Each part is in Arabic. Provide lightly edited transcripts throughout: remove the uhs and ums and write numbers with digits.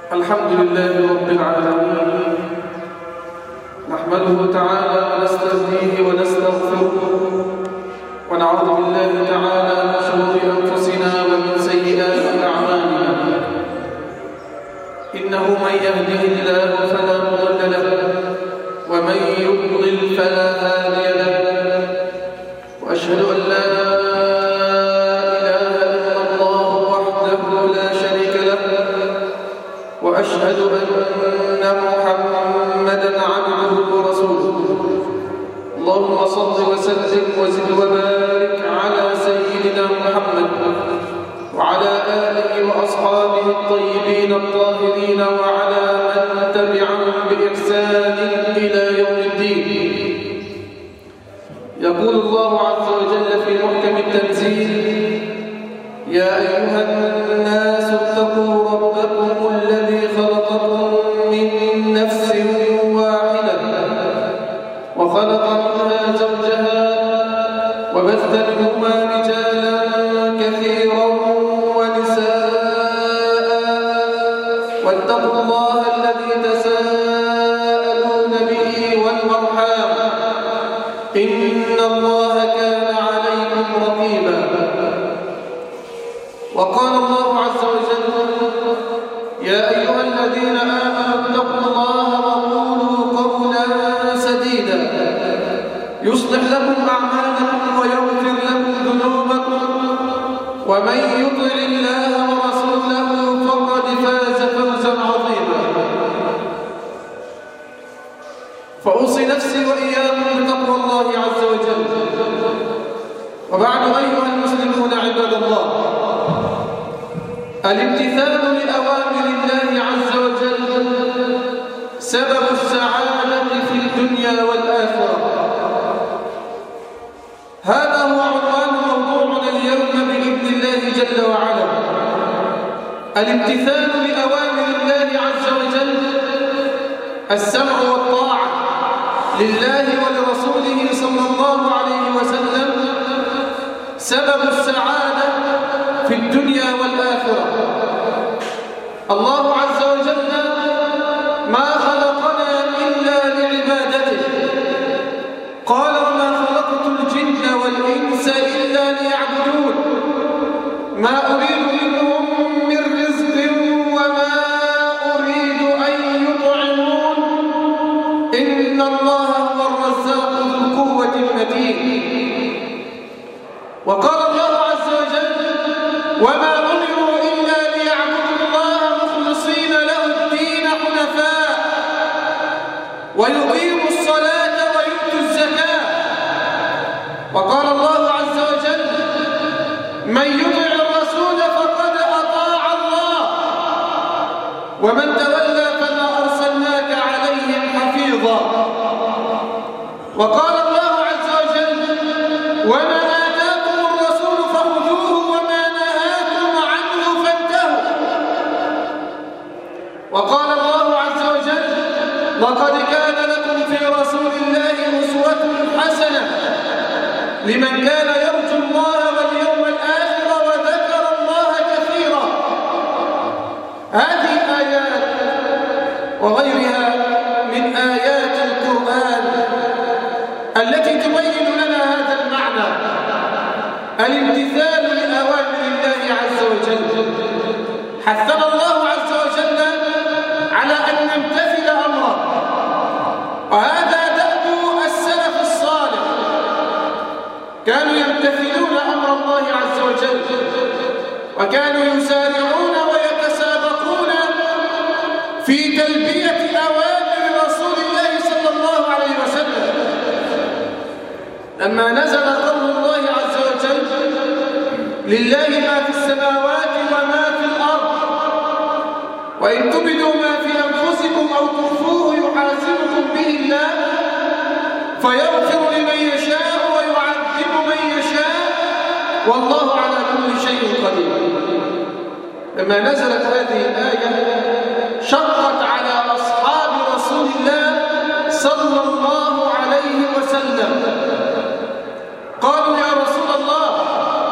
الحمد لله رب العالمين، نحمده تعالى ونستهديه ونستغفره، ونعوذ بالله تعالى من شرور أنفسنا ومن سيئات أعمالنا. إنه من يهده الله فلا مضل له، ومن يضلل فلا هادي له، وأشهد أن لا وأشهد أن محمدًا عبده ورسوله. اللهم صل وسلم وزد وبارك على سيدنا محمد وعلى آله وأصحابه الطيبين الطاهرين وعلى من تبعهم بإحسان إلى يوم الدين. يقول الله عز وجل في محكم التنزيل: يا أيها الناس اتقوا ربكم الذي خلقكم من نفس واحدة وخلق منها زوجها وبث منهما رجالا كثيرا ونساء واتقوا الله الذي تساءلون به والأرحام إن الله كان عليكم رقيبا. وقال الله عز وجل: يا أيها الذين آمنوا اتقوا الله وقولوا قولا سديدا يصلح لكم أعمالكم ويغفر لكم ذنوبكم، ومن يطع الله ورسوله فقد فاز فوزا عظيما. فأوصي نفسي وإياكم بتقوى الله عز وجل. وبعد، أيها المسلمون عباد الله، الامتثال لأوامر الله عز وجل سبب السعادة في الدنيا والآخرة. هذا هو عنوان موضوعنا اليوم بإذن الله جل وعلا: الامتثال لأوامر الله عز وجل، السمع والطاعة لله ولرسوله صلى الله عليه وسلم سبب السعادة في الدنيا والآخرة. الله عز وجل ما خلقنا إلا لعبادته، قال: وما خلقت الجن والإنس إلا ليعبدون ما أريد منهم من رزق وما أريد أن يطعمون إن الله هو الرزاق ذو القوة المتين. وقال الله عز وجل: وما أمروا إلا ليعبدوا الله مخلصين له الدين حنفاء ويقيموا الصلاة ويؤتوا الزكاة. وقال الله عز وجل: من يطع الرسول فقد أطاع الله ومن تولى فما أرسلناك عليهم حفيظا. وقال الله عز وجل: وما وقال الله عز وجل: لقد كان لكم في رسول الله أسوة حسنة لمن كان يرجو الله واليوم الآخر وذكر الله كثيرا. هذه الآيات وغيرها من آيات القرآن التي تبين لنا هذا المعنى: الامتثال لأوامر الله عز وجل. حثنا الله عز وجل على أن نمتثل أمره، وهذا دأب السلف الصالح، كانوا يمتثلون أمر الله عز وجل، وكانوا يسارعون ويتسابقون في تلبية أوامر رسول الله صلى الله عليه وسلم. لما نزل قول الله عز وجل: لله ما في السماوات وما في الأرض وإن تبدوا ما في أنفسكم أو تخفوه يحاسبكم به الله فيغفر لمن يشاء ويعذب من يشاء والله على كل شيء قدير. لما نزلت هذه الآية شقت على أصحاب رسول الله صلى الله عليه وسلم. قالوا: يا رسول الله،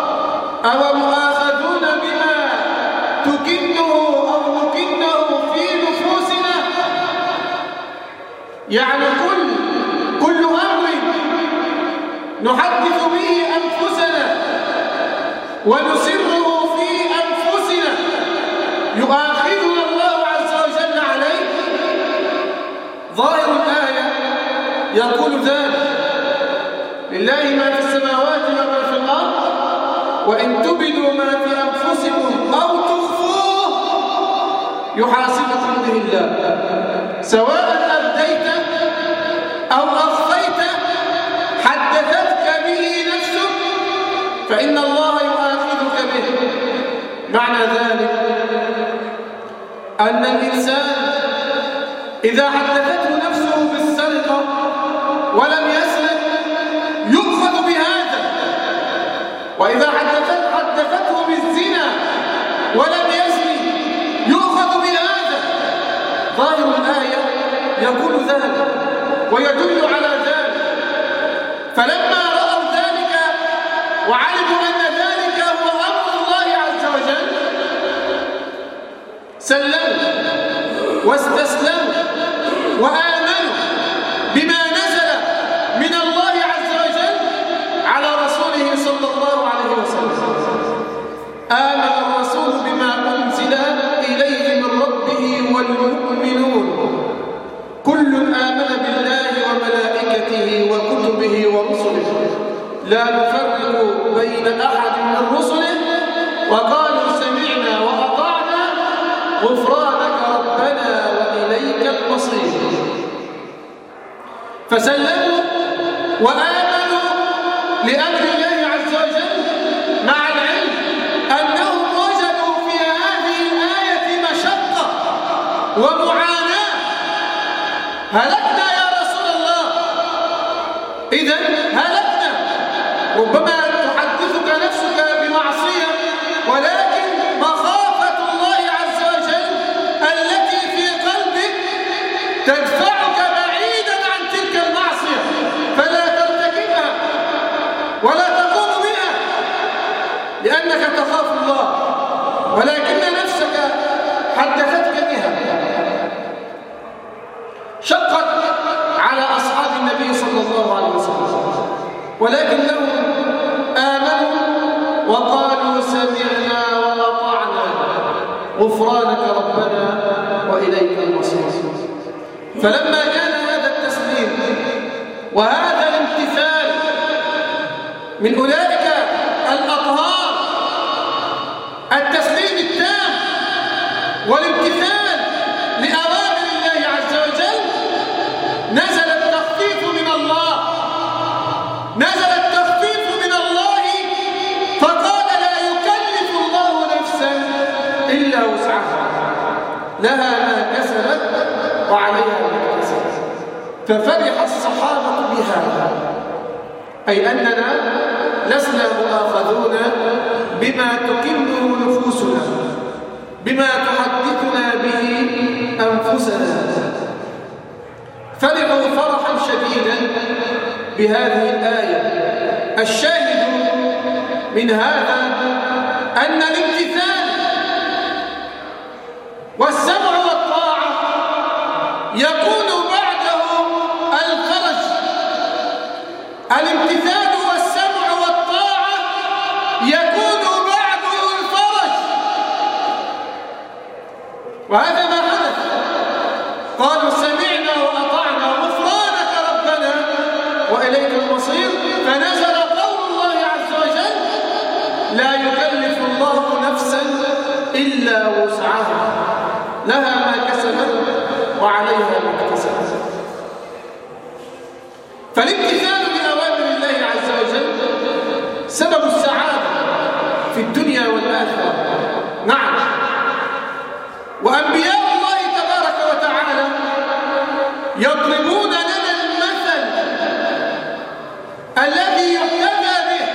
أو مؤاخذون بما تكنه أو نكنه في يعني كل أمر نحدث به أنفسنا ونسره في أنفسنا يؤاخذنا الله عز وجل عليه. ظاهر الآية يقول ذلك: لله ما في السماوات وما في الأرض وإن تبدوا ما في أنفسكم أو تخفوه يحاسبكم به الله، سواء أبديت أو أخفيت حدثتك به نفسك فإن الله يؤاخذك به. معنى ذلك أن الإنسان إذا حدثته نفسه بالسرقة ولم يسرق يؤخذ بهذا، وإذا حدثته بالزنا ولم يزني يؤخذ بهذا. ظاهر الآية يقول ذلك ويدل على ذلك. فلما رأوا ذلك وعلموا أن ذلك هو أمر الله عز وجل سلموا واستسلموا وآمنوا بما نزل من الله عز وجل على رسوله صلى الله عليه وسلم. آمن الرسول بما أنزل إليه من ربه والمؤمنون كل آمن بالله وملائكته وكتبه ورسله لا نفرق بين أحد من رسله وقالوا سمعنا وأطعنا غفرانك ربنا وإليك المصير. فسلموا وآمنوا لأمر الله عز وجل مع العلم أنهم وجدوا في هذه الآية مشقة ومعاناة. هلكنا يا رسول الله، إذن هلكنا. ربما تحدثك نفسك بمعصية ولكن مخافة الله عز وجل التي في قلبك تدفعك بعيدا عن تلك المعصية فلا ترتكبها ولا تقوم بها لأنك تخاف الله، ولكن نفسك حدثتك بها. شقت على أصحاب النبي صلى الله عليه وسلم، ولكنهم آمنوا وقالوا سمعنا وأطعنا غفرانك ربنا وإليك المصير. فلما كان هذا التسليم وهذا الامتثال من أولئك الأطهار، التسليم التام والامتثال لأوامر الله عز وجل، نزل التخفيف من الله، نزل التخفيف من الله فقال لا يكلف الله نفسا إلا وسعها لها ما كسبت وعليها ما كسبت. ففرح الصحابة بهذا، أي أننا لسنا مؤاخذون بما تكنه نفوسنا، بما تحدثنا به أنفسنا. فرحوا فرحا شديدا بهذه الآية. الشاهد من هذا أن الامتثال والسمع والطاعة يكون بعده الفرج. الامتثال والسمع والطاعة يكون بعده الفرج، وهذا ما حدث. قالوا سمعنا وأطعنا غفرانك ربنا وإليك المصير. فنزل قول الله عز وجل لا يكلف الله نفسا إلا وسعها لها ما كسبت وعليها ما اكتسبت. فالامتثال بأوامر الله عز وجل سبب السعادة في الدنيا والآخرة. نعم، وأنبياء الله تبارك وتعالى يضربون لنا المثل الذي يحتذى به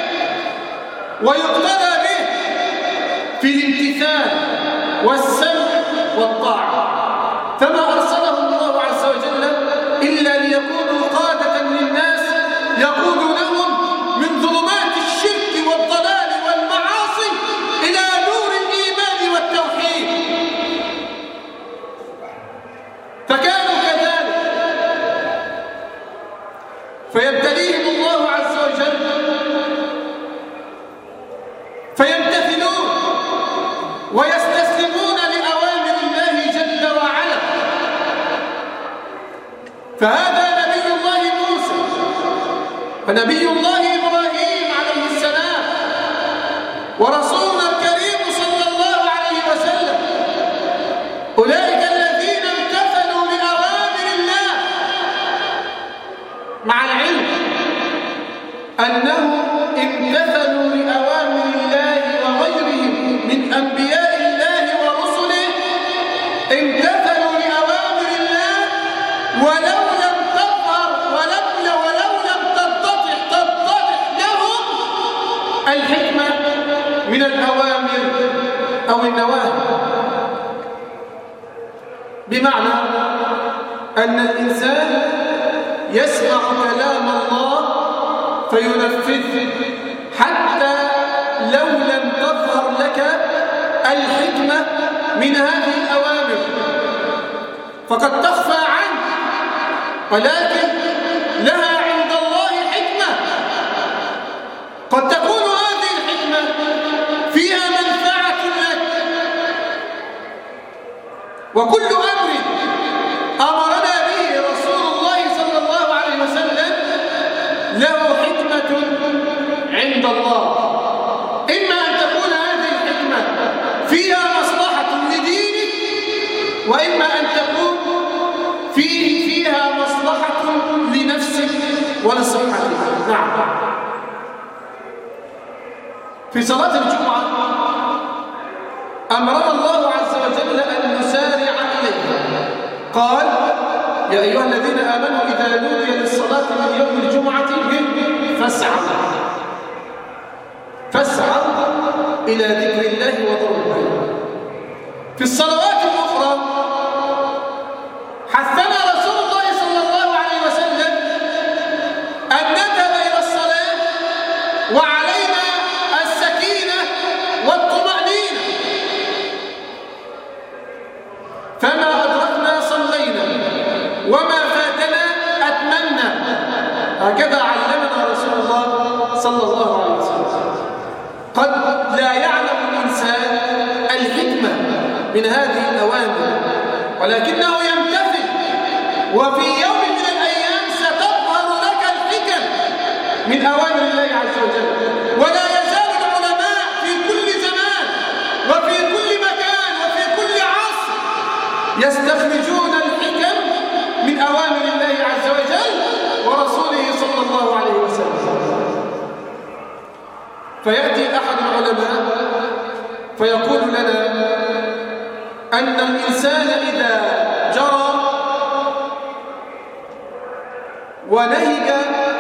ويقتدى به في الامتثال والسمع والطاعة. فما أرسلهم الله عز وجل إلا ليكونوا قادة للناس يقودونهم من ظلمات الشرك والضلال والمعاصي إلى نور الإيمان والتوحيد. فكانوا كذلك ويستسلمون لأوامر الله جل وعلا. فهذا نبي الله موسى ونبي الله إبراهيم عليه السلام ورسولنا الكريم صلى الله عليه وسلم، أولئك الذين امتثلوا لأوامر الله، مع العلم أنهم امتثلوا لأوامر الله وغيرهم من أنبياء الله ورسله، امتثلوا لأوامر الله ولو لم تظهر ولو لم تتضح لهم الحكمة من الأوامر أو النواهي. بمعنى أن الإنسان يسمع كلام الله فينفذ حتى لو لم تظهر لك الحكمة من هذه الأوامر، فقد تخفى عنك، ولكن لها عند الله حكمة. قد تكون هذه الحكمة فيها منفعة لك، وكل أمر أمرنا به رسول الله صلى الله عليه وسلم له حكمة عند الله، إما أن تكون هذه الحكمة فيها مصلحة لدينك، وإما أن تكون فيها مصلحة لنفسك ولصحتك. نعم، في صلاة الجمعة أمرنا الله عز وجل أن نسارع إليها. قال: يا أيها الذين آمنوا إذا نودي للصلاة من يوم الجمعة فاسعوا إلى ذكر الله وذروا البيع. في الصلوات الأخرى حثنا رسول الله صلى الله عليه وسلم أن نذهب إلى الصلاة وعلينا السكينة والطمأنينة، فما أدركنا صلينا وما فاتنا أتممنا. هكذا علمنا رسول الله صلى الله عليه وسلم. قد لا يعلم الإنسان الحكمة من هذه الأوامر، ولكنه يمتثل، وفي يوم من الأيام ستظهر لك الحكم من أوامر الله عز وجل. ولا يزال العلماء في كل زمان وفي كل مكان وفي كل عصر يستخرجون الحكم من أوامر الله عز وجل ورسوله صلى الله عليه وسلم. فيأتي أحد العلماء فيقول لنا أن الإنسان إذا جرى ونهج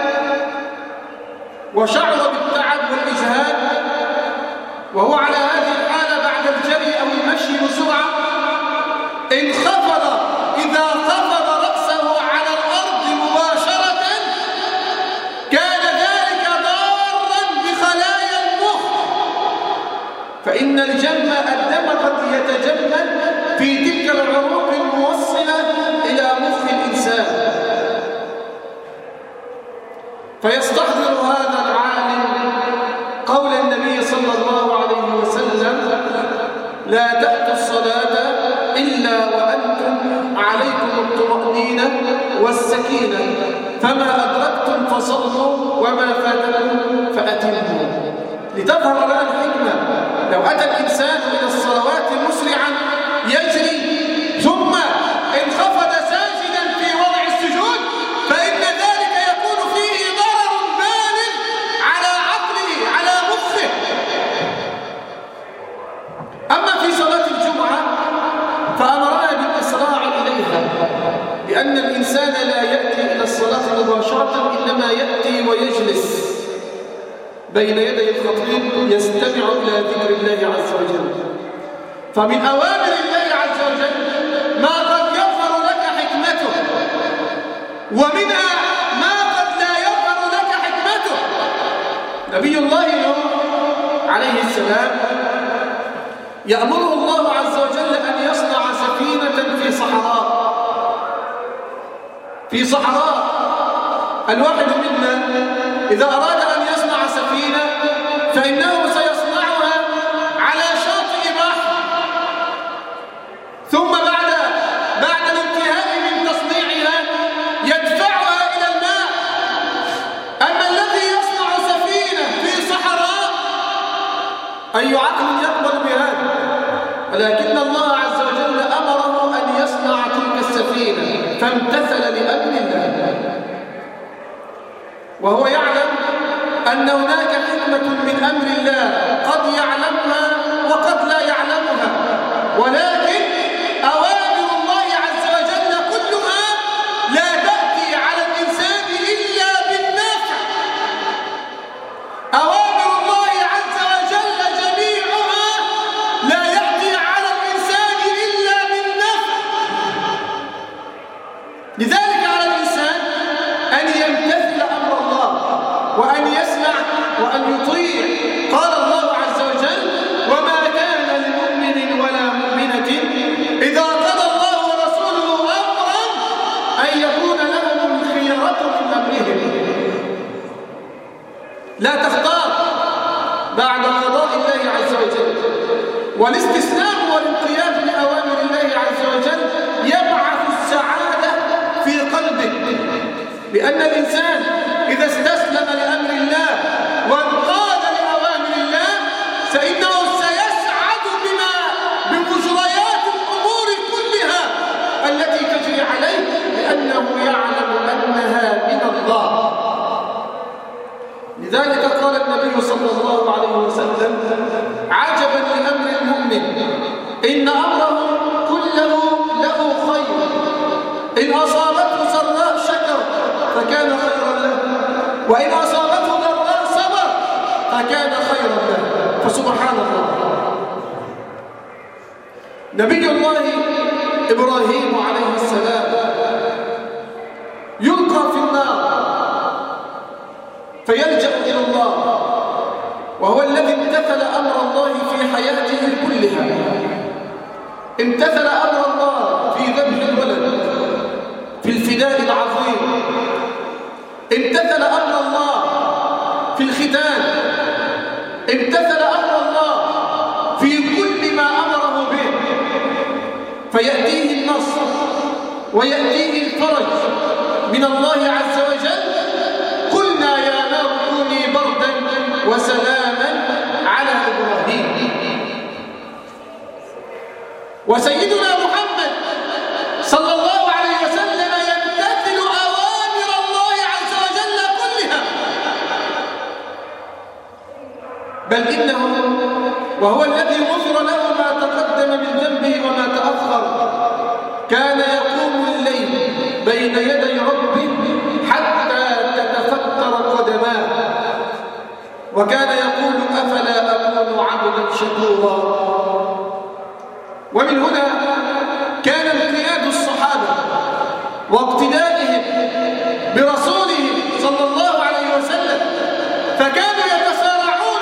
وشعر بالتعب والإجهاد وهو على هذه الحالة بعد الجري أو المشي بسرعة، إذا خفض رأسه على الأرض مباشرة كان ذلك ضارا بخلايا المخ، فإن الدم قد يتجمد في تلك العروق الموصلة إلى مخ الإنسان. فيستحضر هذا العالم قول النبي صلى الله عليه وسلم: لا تأتوا الصلاة إلا وأنتم عليكم الطمأنينة والسكينة، فما أدركتم فصلوا وما فاتكم فأتموا. لتظهر لنا الحكمة. لو أتى الإنسان إلى الصلوات مسرعا يجري ثم انخفض ساجدا في وضع السجود، فإن ذلك يكون فيه ضرر بالغ على عقله على مخه. أما في صلاة الجمعة فأمرنا بالإسراع إليها، لأن الإنسان لا يأتي إلى الصلاة مباشرة، إنما يأتي ويجلس بين يدي الخطيب يستمع إلى ذكر الله عز وجل. فمن أوامر الله عز وجل ما قد يظهر لك حكمته، ومنها ما قد لا يظهر لك حكمته. نبي الله نوح عليه السلام يأمره الله عز وجل أن يصنع سفينة في صحراء. الواحد منا إذا أراد أن يصنع سفينة فإنه سيصنعها على شاطئ بحر، أي عقل يقبل بهذا؟ ولكن الله عز وجل أمره أن يصنع تلك السفينة فامتثل لأمر الله، وهو يعلم أن هناك حكمة من أمر الله قد يعلمها وقد لا يعلمها، ولكن أوامر الله عز وجل كلها لا تأتي على الإنسان إلا بالنفع. أوامر الله عز وجل جميعها لا يأتي على الإنسان إلا بالنفع. لذلك على الإنسان أن يمتثل أمر الله وأن يسمع وأن يطيع. قال الله عز وجل: وما كان لمؤمن ولا مؤمنة إذا قضى الله ورسوله أمرا أن يكون لهم الخيرة من أمرهم. لا تختار بعد قضاء الله عز وجل. والاستسلام والانقياد لأوامر الله عز وجل يبعث السعادة في قلبه، لأن الإنسان إذا استسلم لأمر الله وانقاد لأوامر الله فإنه سيسعد بمجريات الأمور كلها التي تجري عليه، لأنه يعلم أنها من الله. لذلك قال النبي صلى الله عليه وسلم: عجبا لأمر المؤمن إن أمره كله له خير، إن أصابته سراء شكر فكان خيرا له، وإن أصابته ضراء صبر فكان خيرا له. فسبحان الله، نبي الله إبراهيم عليه السلام يلقى في النار فيلجأ إلى الله، وهو الذي امتثل أمر الله في حياته كلها. امتثل أمر الله في ذبح الولد، في الفداء العظيم، امتثل أمر الله في الختان، امتثل أمر الله في كل ما أمره به، فيأتيه النصر ويأتيه الفرج من الله عز وجل. قلنا يا نار كوني بردا وسلاما على إبراهيم. وسيدنا محمد صلى الله عليه وسلم يمتثل أوامر الله عز وجل كلها، بل إنه وهو الذي غفر له ما تقدم من ذنبه وما تأخر كان يقوم الليل بين يدي ربه حتى تتفتر قدماه، وكان يقول: أفلا أكون عبدا شكورا. ومن هنا كان انقياد الصحابة واقتدائهم برسوله صلى الله عليه وسلم، فكانوا يتسارعون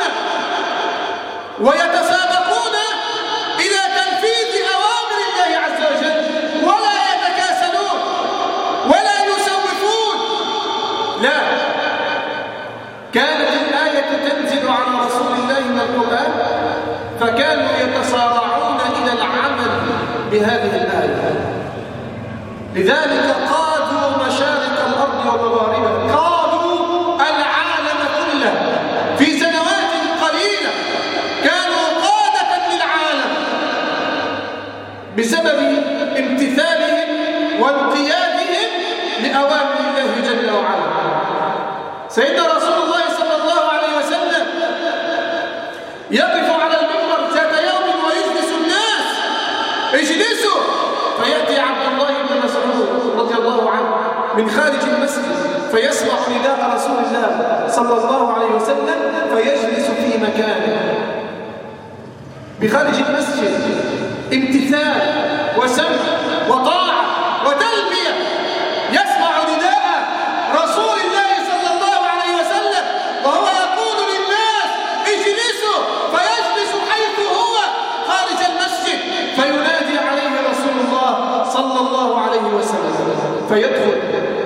ويتسابقون إلى تنفيذ أوامر الله عز وجل، ولا يتكاسلون ولا يسوفون. لا، كانت الآية تنزل على رسول الله من القرآن فكانوا يتسارعون إلى العمل بهذه الآية. لذلك قادوا مشارق الأرض ومغاربها، قادوا العالم كله في سنوات قليلة، كانوا قادة للعالم بسبب امتثالهم وانقيادهم لأوامر الله جل وعلا. سيدنا رسول الله صلى الله عليه وسلم يقف على المنبر ذات يوم ويجلس الناس: اجلسوا. فيأتي عبد الله بن مسعود رضي الله عنه من خارج المسجد فيسمع نداء رسول الله صلى الله عليه وسلم فيجلس في مكانه بخارج المسجد. امتثال وسمع وطاعة وتلبية. يسمع نداء رسول الله صلى الله عليه وسلم وهو يقول للناس: اجلسوا، فيجلس حيث هو خارج المسجد فينادي عليه رسول الله صلى الله عليه وسلم فيدخل.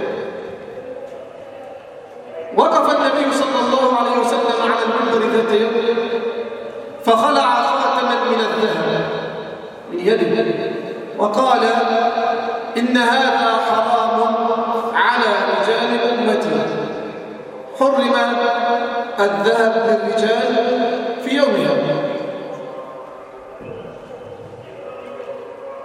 وقف النبي صلى الله عليه وسلم على المنبر ذات يوم فخلع خاتما من الذهب من يده وقال: إن هذا حرام على رجال أمتي. حرم الذهب للرجال في يومها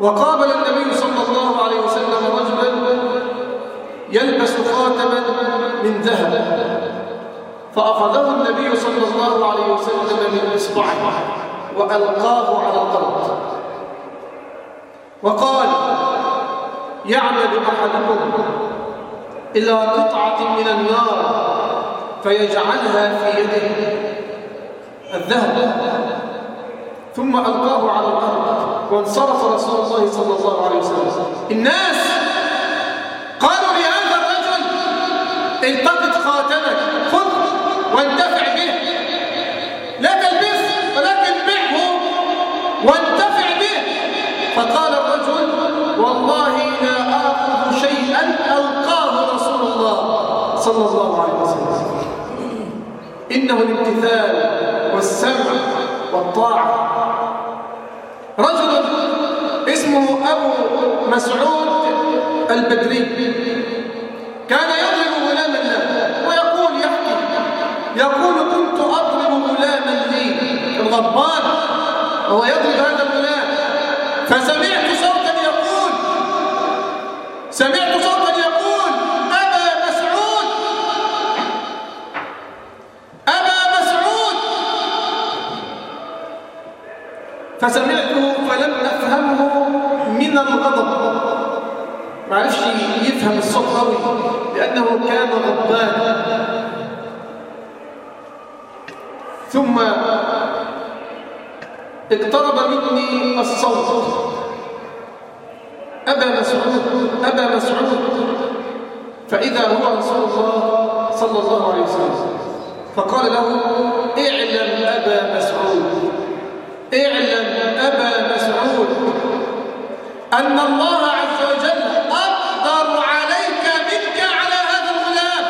وقابل النبي صلى الله عليه وسلم رجلا يلبس خاتما من ذهب، فأخذه النبي صلى الله عليه وسلم من إصبعه وألقاه على الأرض وقال: يعمد أحدكم إلى قطعة من النار فيجعلها في يده الذهب ثم ألقاه على الأرض، وانصرف رسول الله صلى الله عليه وسلم. الناس قالوا لهذا الرجل: التقط خاتمك، خذ وانتفع به، لا تلبسه ولكن بعه وانتفع به. فقال الرجل: والله لا آخذ شيئا ألقاه رسول الله صلى الله عليه وسلم. إنه الامتثال والسمع والطاعة. رجل اسمه أبو مسعود البدري كان يضرب غلاما له ويقول، يقول: كنت أضرب غلاما لي الغضبان وهو يضرب هذا الغلام، فسمعت صوتا يقول: أبا مسعود، أبا مسعود. فسمعته فلم أفهمه من الغضب، ما عرفش يفهم الصوت قوي لأنه كان غضبان. ثم اقترب مني الصوت: أبا مسعود، أبا مسعود. فإذا هو رسول الله صلى الله عليه وسلم، فقال له: اعلم أبا مسعود، اعلم أبا مسعود أن الله عز وجل أقدر عليك منك على هذا الغلام.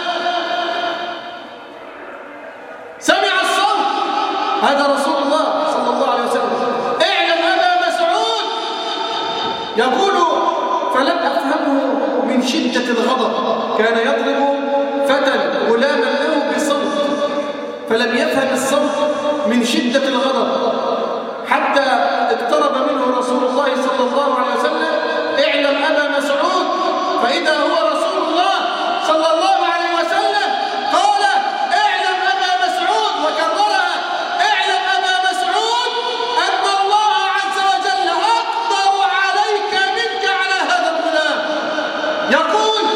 سمع الصوت، هذا رسول الله صلى الله عليه وسلم: اعلم أبا مسعود. يقول: فلم أفهمه من شدة الغضب، كان يضرب فتى غلاما له بصوت، فلم يفهم الصوت من شدة الغضب حتى اقترب منه رسول الله صلى الله عليه وسلم: اعلم أبا مسعود. فإذا هو رسول الله صلى الله عليه وسلم قال: اعلم أبا مسعود، وكررها: اعلم أبا مسعود أن الله عز وجل أقدر عليك منك على هذا الغلام. يقول: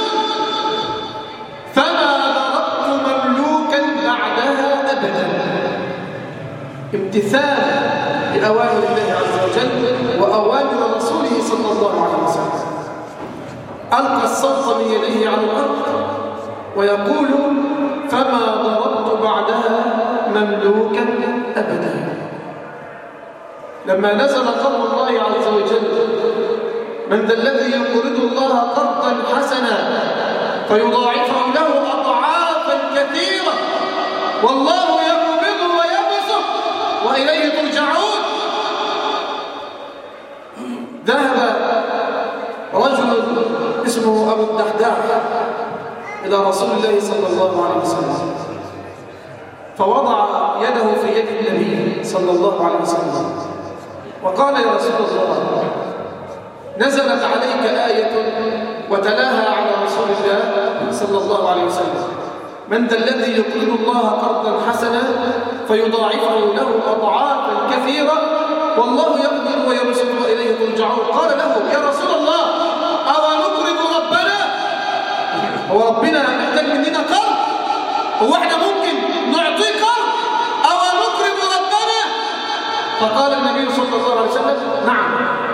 فما ضربت مملوكا بعدها أبدا. امتثال لأوامر الله عز وجل وأوامر رسوله صلى الله عليه وسلم. ألقى الصوت من يديه على الأرض ويقول: فما ضربت بعدها مملوكا أبدا. لما نزل قول الله عز وجل: من ذا الذي يقرض الله قرضا حسنا فيضاعفه له أضعافا كثيرة والله يقبض ويبسط وإليه ترجعون. ذهب رجل اسمه أبو الدحداح إلى رسول الله صلى الله عليه وسلم، فوضع يده في يد النبي صلى الله عليه وسلم وقال: يا رسول الله، نزلت عليك آية وتلاها على رسول الله صلى الله عليه وسلم: من ذا الذي يقرض الله قرضا حسنا فيضاعفه له أضعافا كثيرة والله يقبض ويبسط وإليه ترجعون. قال له: يا رسول الله، أو نقرض ربنا؟ هو ربنا محتاج مننا قرض؟ هو احنا ممكن نعطيه قرض؟ أو نقرض ربنا؟ فقال النبي صلى الله عليه وسلم: نعم،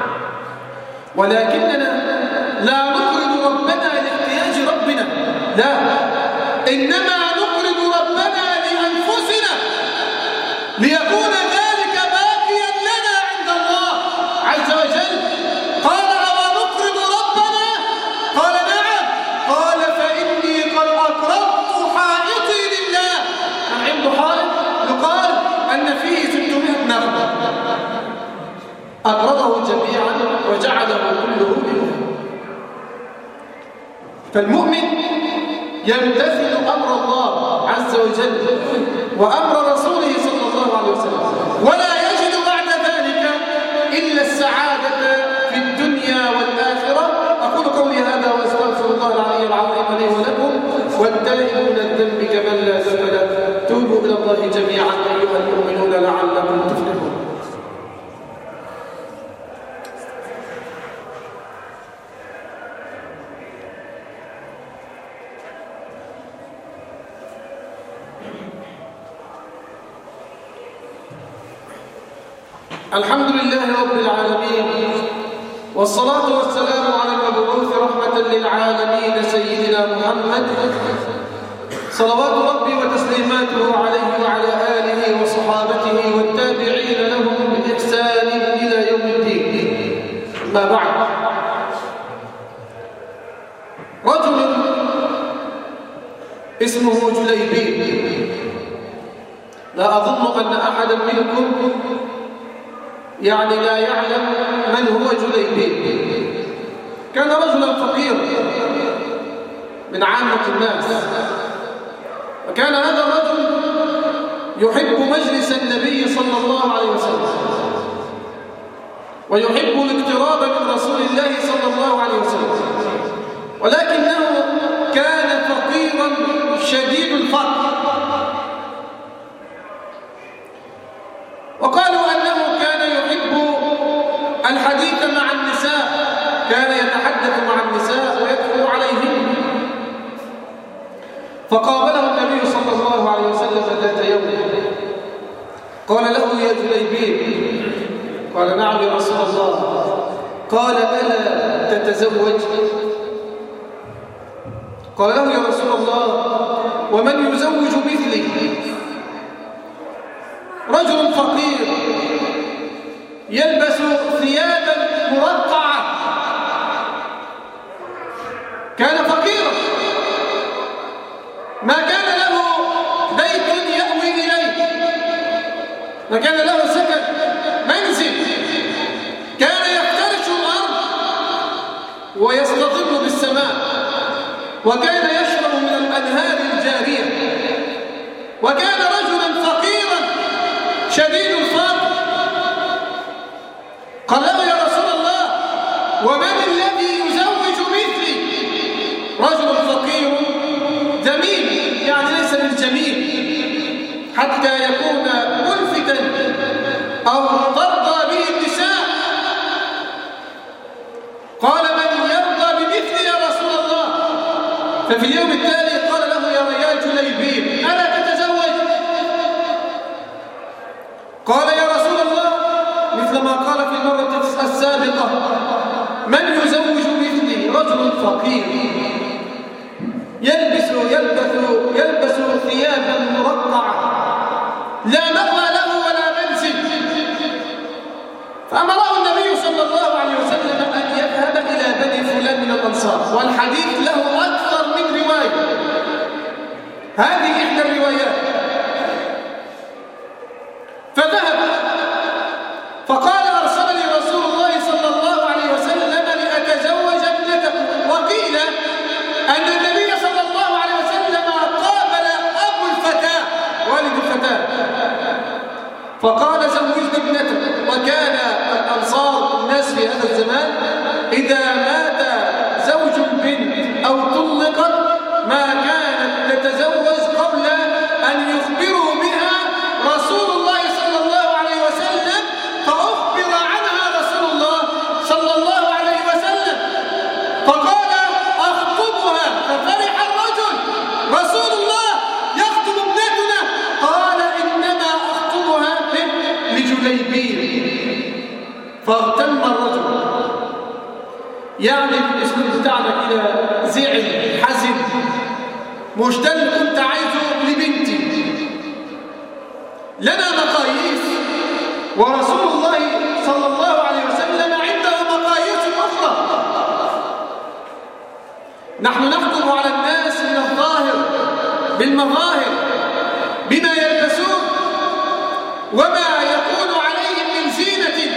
ولكننا لا نقرض ربنا لاحتياج ربنا، لا، إنما نقرض ربنا لأنفسنا ليكون ذلك باقيا لنا عند الله عز وجل. قال: أو نقرض ربنا؟ قال: نعم. قال: فإني قد أقرضت حائطي لله. كان عنده حائط يقال أن فيه 600 نخلة، أقرضه جميعا وجعله كله لله. فالمؤمن يمتثل أمر الله عز وجل وأمر رسوله صلى الله عليه وسلم، ولا يجد بعد ذلك إلا السعادة في الدنيا الله جميعا أيها المؤمنون لعلكم تفلحون. الحمد لله رب العالمين، والصلاة والسلام على المبعوث رحمة للعالمين سيدنا محمد صلوات ربي وتسليماته عليه وعلى آله وصحابته والتابعين لهم بإحسان إلى يوم الدين. ما بعد، رجل اسمه جليبيب، لا أظن أن أحدا منكم لا يعلم من هو جليبيب. كان رجلا فقيرا من عامة الناس، وكان هذا الرجل يحب مجلس النبي صلى الله عليه وسلم، ويحب الاقتراب من رسول الله صلى الله عليه وسلم، ولكنه كان فقيرا شديد الفقر. وقالوا أنه كان يحب الحديث مع النساء، كان يتحدث مع النساء ويدخل عليهن. فقابله النبي صلى الله عليه وسلم ذات يوم، قال له: يا جليبيب. قال: نعم يا رسول الله. قال: ألا تتزوج؟ قال له: يا رسول الله، ومن يزوج مثلي؟ رجل فقير يلبس ثيابا مرقعة، كان فقيرا، ما كان له بيت يأوي إليه، ما كان له سكن منزل، كان يفترش الأرض ويستظل بالسماء، وكان يشرب من الأنهار الجارية، وكان رجلا فقيرا شديد الفقر. قال له: يا رسول الله، ومن الذي يزوج مثلي؟ رجل فقير جميل، ليس بالجميل حتى يكون ملفتا أو ترضى به النساء. قال: من يرضى بمثلي يا رسول الله؟ ففي اليوم التالي قال له: يا جليبيب، ألا تتزوج؟ قال: يا رسول الله، مثل ما قال في المرة السابقة: من يزوج مثلي؟ رجل فقير يلبس ثيابا مرقعة، لا مأوى له ولا منزل. فأمره النبي صلى الله عليه وسلم أن يذهب إلى بني فلان من الأنصار، والحديث له أكثر من رواية، هذه إحدى الروايات. فذهب فقال: أرسلني رسول الله صلى الله عليه وسلم لأتزوج ابنته. وقيل أن النبي صلى الله عليه وسلم قابل أبو الفتاة والد الفتاة فقال: زوجت ابنته. وكان الأنصار الناس في هذا الزمان إذا مات زوج البنت أو طلقت ما كانت تتزوج قبل أن يخبروا بها رسول الله صلى الله عليه وسلم، فأخبر عنها رسول الله صلى الله عليه وسلم فقال: أخطبها. ففرح الرجل: رسول الله يخطب ابنتنا. قال: إنما أخطبها لجليبيب. فاغتم الرجل، بالاسلوب بتاعنا كده، زعل، حزن، مشتل، كنت عايزه لبنتي. لنا مقاييس، ورسول الله صلى الله عليه وسلم عنده مقاييس أخرى. نحن نحكم على الناس من الظاهر، بالمظاهر، بما يلبسون وما يكون عليهم من زينة،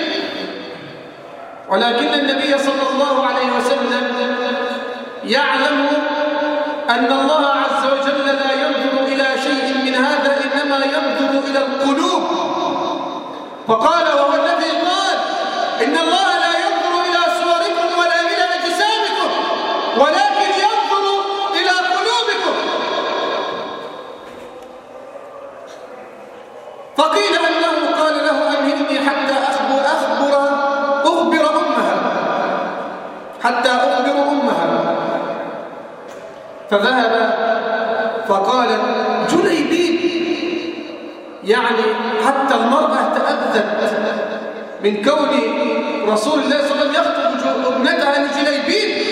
ولكن النبي صلى الله عليه وسلم يعلم أن الله عز وجل لا ينظر إلى شيء من هذا، إنما ينظر إلى القلوب. فقال: وهو الذي قال: إن الله لا ينظر إلى صوركم ولا إلى أجسامكم، ولكن ينظر إلى قلوبكم. فذهب فقالت جليبيب، يعني حتى المرأة تأذت من كون رسول الله صلى الله عليه وسلم يخطب ابنتها لجليبيب.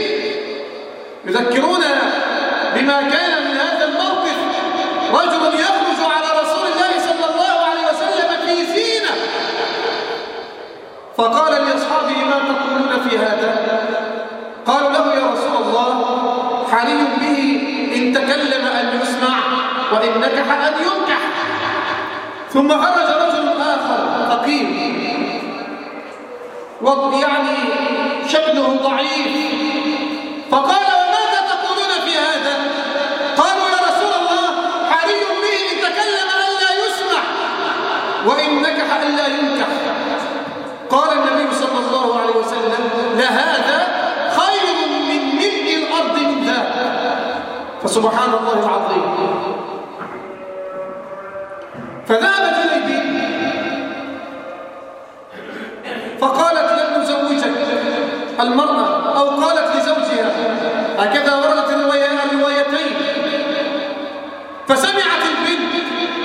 يذكرون بما كان من هذا الموقف، رجل يخرج على رسول الله صلى الله عليه وسلم في زينة، فقال لأصحابه ما تقولون في هذا؟ قالوا له يا رسول الله حري به إن تكلم أن يسمع وإن نكح أن ينكح. ثم خرج رجل آخر فقير يعني شكله ضعيف، فقال وماذا تقولون في هذا؟ قالوا يا رسول الله حري به إن تكلم أن لا يسمع وإن نكح أن لا ينكح. قال النبي صلى الله عليه وسلم لهذا خير من ملء الأرض من ذاك. فسبحان الله العظيم. فذهب جليبيب فقالت لن نزوجك المرأة، أو قالت لزوجها، هكذا وردت الروايتين. فسمعت البنت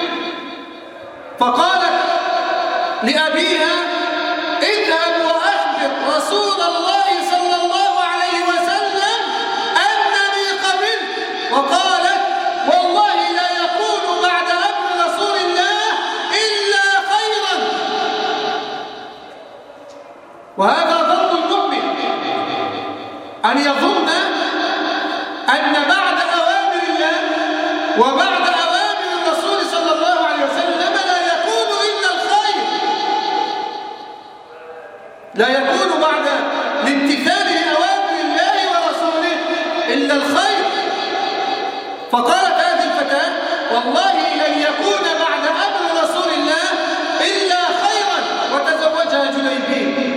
فقالت لأبيها اذهب وأخبر رسول الله صلى الله عليه وسلم أنني قبلت. وقالت والله لا يكون بعد أمر رسول الله إلا خيرا. وهذا ظن المؤمن، أن يظن أن بعد أوامر الله وبعد أوامر الرسول صلى الله عليه وسلم لا يكون إلا الخير، لا يكون بعد الامتثال لأوامر الله ورسوله إلا الخير. فقالت هذه الفتاة والله لن يكون بعد أمر رسول الله إلا خيرا، وتزوجها جليبيب.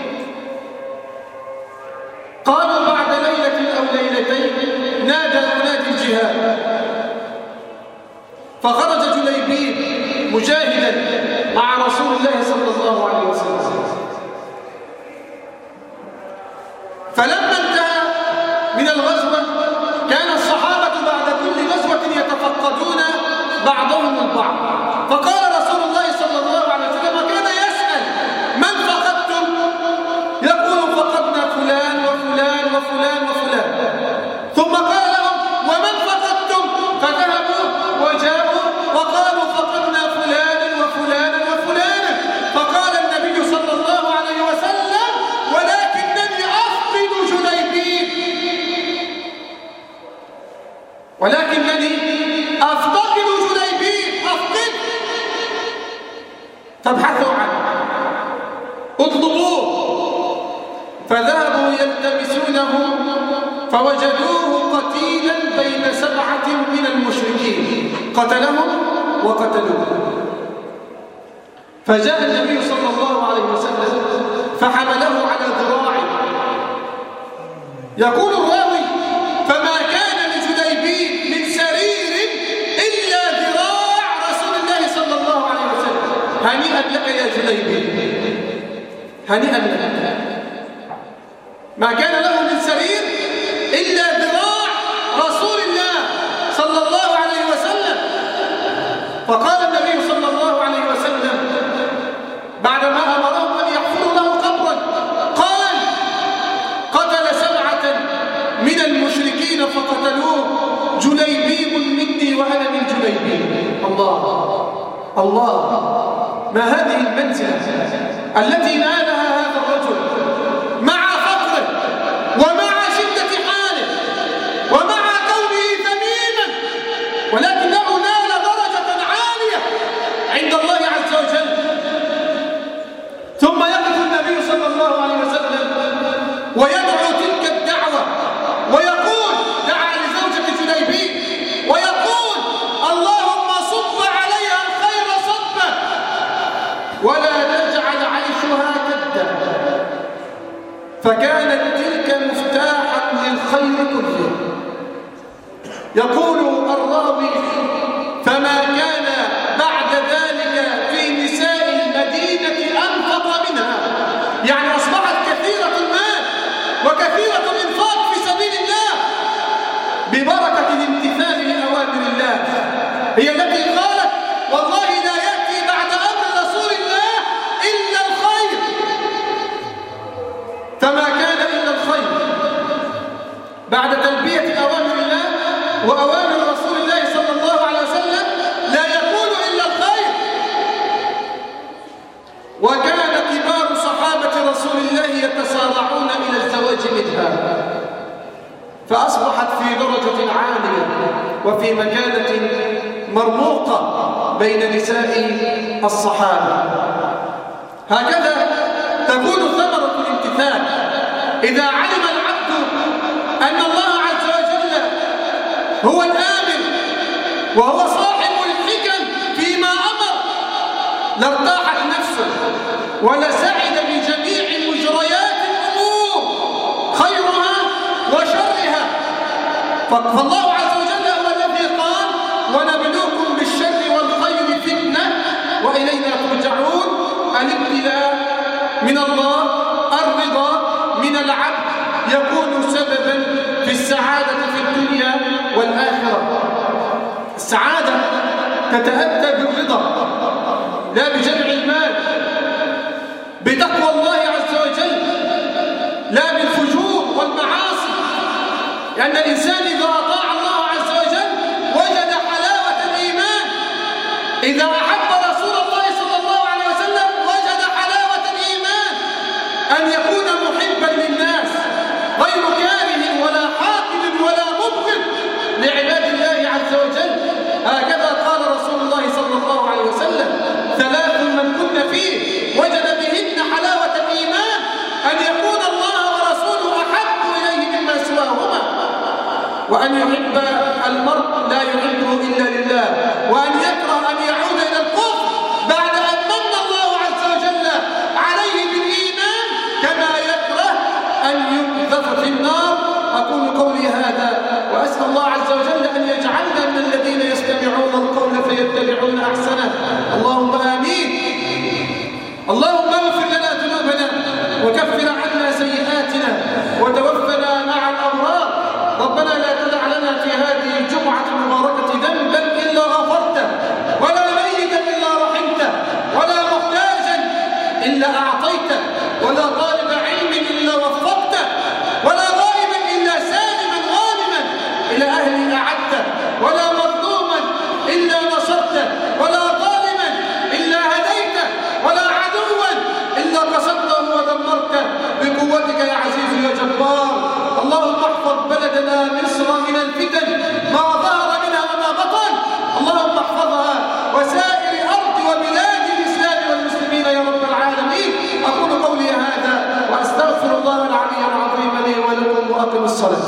قالوا بعد ليلة أو ليلتين نادى منادي الجهاد، فخرج جليبيب مجاهدا مع رسول الله صلى الله عليه وسلم. فلما انتهى من الغزوة كان الصحابة بعد كل غزوة يتفقدون بعضهم البعض، فقال رسول الله صلى الله عليه وسلم كان يسأل من فقدتم؟ يقول فقدنا فلان وفلان وفلان وفلان. ثم قال لهم ومن فقدتم؟ فذهبوا وجاءوا وقالوا فقدنا فلان وفلان وفلان. فقال النبي صلى الله عليه وسلم ولكنني أفقد جليبيب، ولكنني أفتقد جليبيب، أفقد. فابحثوا عنه اطلبوه. فذهبوا يلتمسونه فوجدوه قتيلا بين 7 من المشركين، قتلهم وقتلوه. فجاء النبي صلى الله عليه وسلم فحمله على ذراعه. يقول الراوي فما كان لجليبيب من سرير إلا ذراع رسول الله صلى الله عليه وسلم. هنيئا لك يا جليبيب، هنيئا لك. ما كان له من سرير إلا ذراع رسول الله صلى الله عليه وسلم. فقال النبي صلى الله عليه وسلم بعدما أمرهم أن يحفروا له قبرا قال قتل 7 من المشركين فقتلوه، جليبيب مني وأنا من جليبيب. الله الله، ما هذه المنزلة التي نالها هذا الرجل مع فقره ومع شدة حاله ومع كونه ذميما، ولكنه نال درجة عالية عند الله عز وجل. ثم يقف النبي صلى الله عليه وسلم ويدعو تلك الدعوة ويقول، دعا لزوجة جليبيب ويقول اللهم صب عليها الخير صبا ولا تجعل عيشها كدا. فكانت تلك مفتاحا للخير كله. يقول الراوي فما كان بعد ذلك في نساء المدينة أنفق منها، يعني أصبحت كثيرة المال وكثيرة الإنفاق في سبيل الله بعد تلبية أوامر الله وأوامر رسول الله صلى الله عليه وسلم لا يقول إلا الخير. وكان كبار صحابة رسول الله يتسارعون إلى الزواج منها، فأصبحت في درجة عالية وفي مكانة مرموقة بين نساء الصحابة. هكذا تكون ثمرة الامتثال. إذا علم العبد أن الله عز وجل هو الآمر وهو صاحب الحكم فيما أمر لارتاحت نفسه ولسعد بجميع مجريات الأمور خيرها وشرها. فالله عز وجل هو الذي قال ونبلوكم بالشر والخير فتنة وإلينا ترجعون. الابتلاء من الله، الرضا من العبد يكون سببا في السعادة في الدنيا والآخرة. السعادة تتأتى بالرضا لا بجمع المال، بتقوى الله عز وجل لا بالفجور والمعاصي، لأن الإنسان إذا أطاع الله عز وجل وجد حلاوة الإيمان. إذا أحب رسول الله صلى الله عليه وسلم وجد حلاوة الإيمان، أن يكون محبا للناس غير كاره ولا حاقد ولا مبغض لعباد الله عز وجل. هكذا قال رسول الله صلى الله عليه وسلم: ثلاث من كن فيه وجد بهن حلاوة الإيمان، أن يكون الله ورسوله أحب إليه مما سواهما، وأن يحب المرء لا يحبه إلا لله، وأن يكره أن يعود إلى الكفر بعد أن من الله عز وجل عليه بالإيمان، كما يكره أن يقذف في النار. أقول قولي هذا وأسأل الله عز وجل أن يجعلنا من الذين يستمعون القول فيتبعون أحسنه. اللهم آمين. اللهم اغفر لنا ذنوبنا وكفر عنا سيئاتنا وتوفنا مع الأبرار. ربنا لا تدع لنا في هذه الجمعة المباركة ذنبا إلا غفرته، ولا ميتا إلا رحمته، ولا محتاجا إلا أعطيته، ولا طالب علم إلا وفقته، ولا غائبا إلا سالما غانما إلى أهله أعدته، ولا مظلوما إلا نصرته، ولا ظالما إلا هديته، ولا عدوا إلا قصدته ودمرته بقوتك يا عزيز يا جبار. اللهم احفظ بلدنا مصر من الفتن ما ظهر منها وما بطن. اللهم احفظها وسائر أرض وبلاد الإسلام والمسلمين يا رب العالمين. أقول قولي هذا وأستغفر الله العلي العظيم لي ولكم وأقم الصلاة.